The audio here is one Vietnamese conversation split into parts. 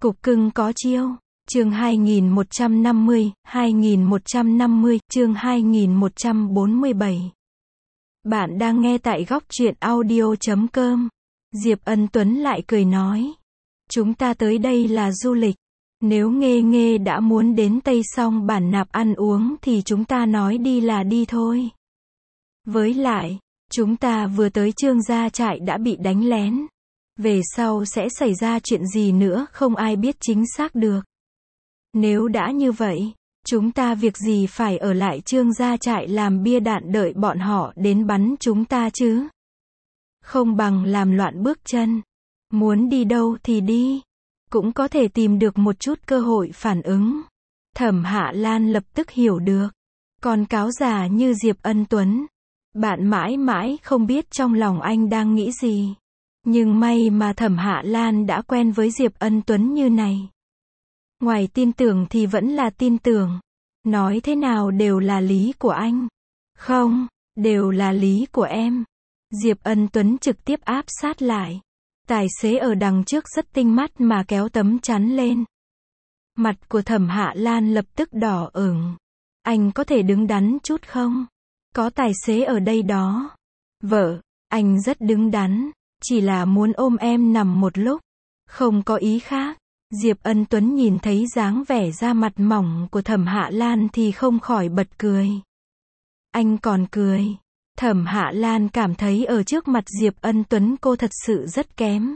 Cục cưng có chiêu. Chương 2150, chương 2147. Bạn đang nghe tại góc truyện audio.com. Diệp Ân Tuấn lại cười nói. Chúng ta tới đây là du lịch. Nếu Nghê Nghê đã muốn đến Tây Song Bản Nạp ăn uống thì chúng ta nói đi là đi thôi. Với lại, chúng ta vừa tới Trương gia trại đã bị đánh lén. Về sau sẽ xảy ra chuyện gì nữa không ai biết chính xác được. Nếu đã như vậy, chúng ta việc gì phải ở lại Trương gia trại làm bia đạn đợi bọn họ đến bắn chúng ta chứ? Không bằng làm loạn bước chân. Muốn đi đâu thì đi. Cũng có thể tìm được một chút cơ hội phản ứng. Thẩm Hạ Lan lập tức hiểu được. Còn cáo già như Diệp Ân Tuấn, bạn mãi mãi không biết trong lòng anh đang nghĩ gì. Nhưng may mà Thẩm Hạ Lan đã quen với Diệp Ân Tuấn như này. Ngoài tin tưởng thì vẫn là tin tưởng. Nói thế nào đều là lý của anh. Không, đều là lý của em. Diệp Ân Tuấn trực tiếp áp sát lại. Tài xế ở đằng trước rất tinh mắt mà kéo tấm chắn lên. Mặt của Thẩm Hạ Lan lập tức đỏ ửng. Anh có thể đứng đắn chút không? Có tài xế ở đây đó. Vợ, anh rất đứng đắn. Chỉ là muốn ôm em nằm một lúc. Không có ý khác. Diệp Ân Tuấn nhìn thấy dáng vẻ da mặt mỏng của Thẩm Hạ Lan thì không khỏi bật cười. Anh còn cười. Thẩm Hạ Lan cảm thấy ở trước mặt Diệp Ân Tuấn cô thật sự rất kém.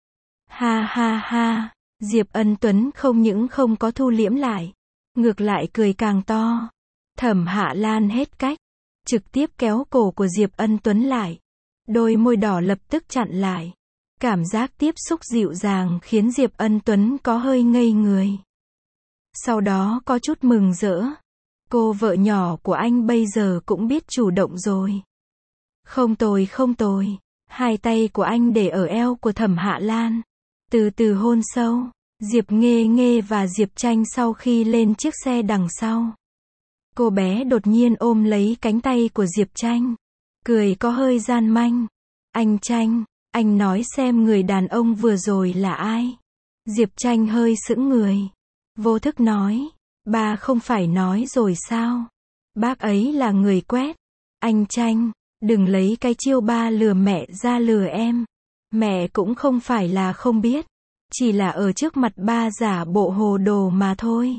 Ha ha ha. Diệp Ân Tuấn không những không có thu liễm lại. Ngược lại cười càng to. Thẩm Hạ Lan hết cách. Trực tiếp kéo cổ của Diệp Ân Tuấn lại. Đôi môi đỏ lập tức chặn lại. Cảm giác tiếp xúc dịu dàng khiến Diệp Ân Tuấn có hơi ngây người. Sau đó có chút mừng rỡ. Cô vợ nhỏ của anh bây giờ cũng biết chủ động rồi. Không tồi không tồi. Hai tay của anh để ở eo của Thẩm Hạ Lan. Từ từ hôn sâu. Diệp Nghê Nghê và Diệp Tranh sau khi lên chiếc xe đằng sau. Cô bé đột nhiên ôm lấy cánh tay của Diệp Tranh. Cười có hơi gian manh. Anh Tranh, anh nói xem người đàn ông vừa rồi là ai? Diệp Tranh hơi sững người. Vô thức nói. Ba không phải nói rồi sao? Bác ấy là người quét. Anh Tranh, đừng lấy cái chiêu ba lừa mẹ ra lừa em. Mẹ cũng không phải là không biết. Chỉ là ở trước mặt ba giả bộ hồ đồ mà thôi.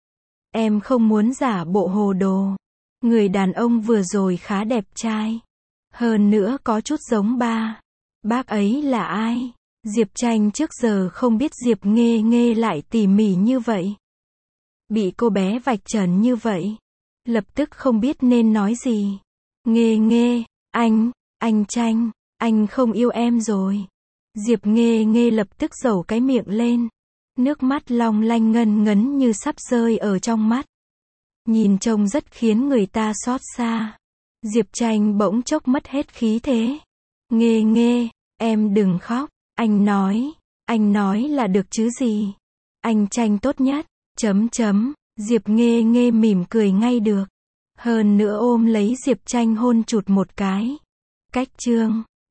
Em không muốn giả bộ hồ đồ. Người đàn ông vừa rồi khá đẹp trai. Hơn nữa có chút giống ba. Bác ấy là ai? Diệp Tranh trước giờ không biết Diệp Nghê Nghê lại tỉ mỉ như vậy. Bị cô bé vạch trần như vậy. Lập tức không biết nên nói gì. Nghê Nghê, anh Tranh, anh không yêu em rồi. Diệp Nghê Nghê lập tức dẩu cái miệng lên. Nước mắt long lanh ngân ngấn như sắp rơi ở trong mắt. Nhìn trông rất khiến người ta xót xa. Diệp Tranh bỗng chốc mất hết khí thế. Nghê Nghê, em đừng khóc. Anh nói là được chứ gì. Anh Tranh tốt nhất. Diệp Nghê Nghê mỉm cười ngay được. Hơn nữa ôm lấy Diệp Tranh hôn chụt một cái. Cách chương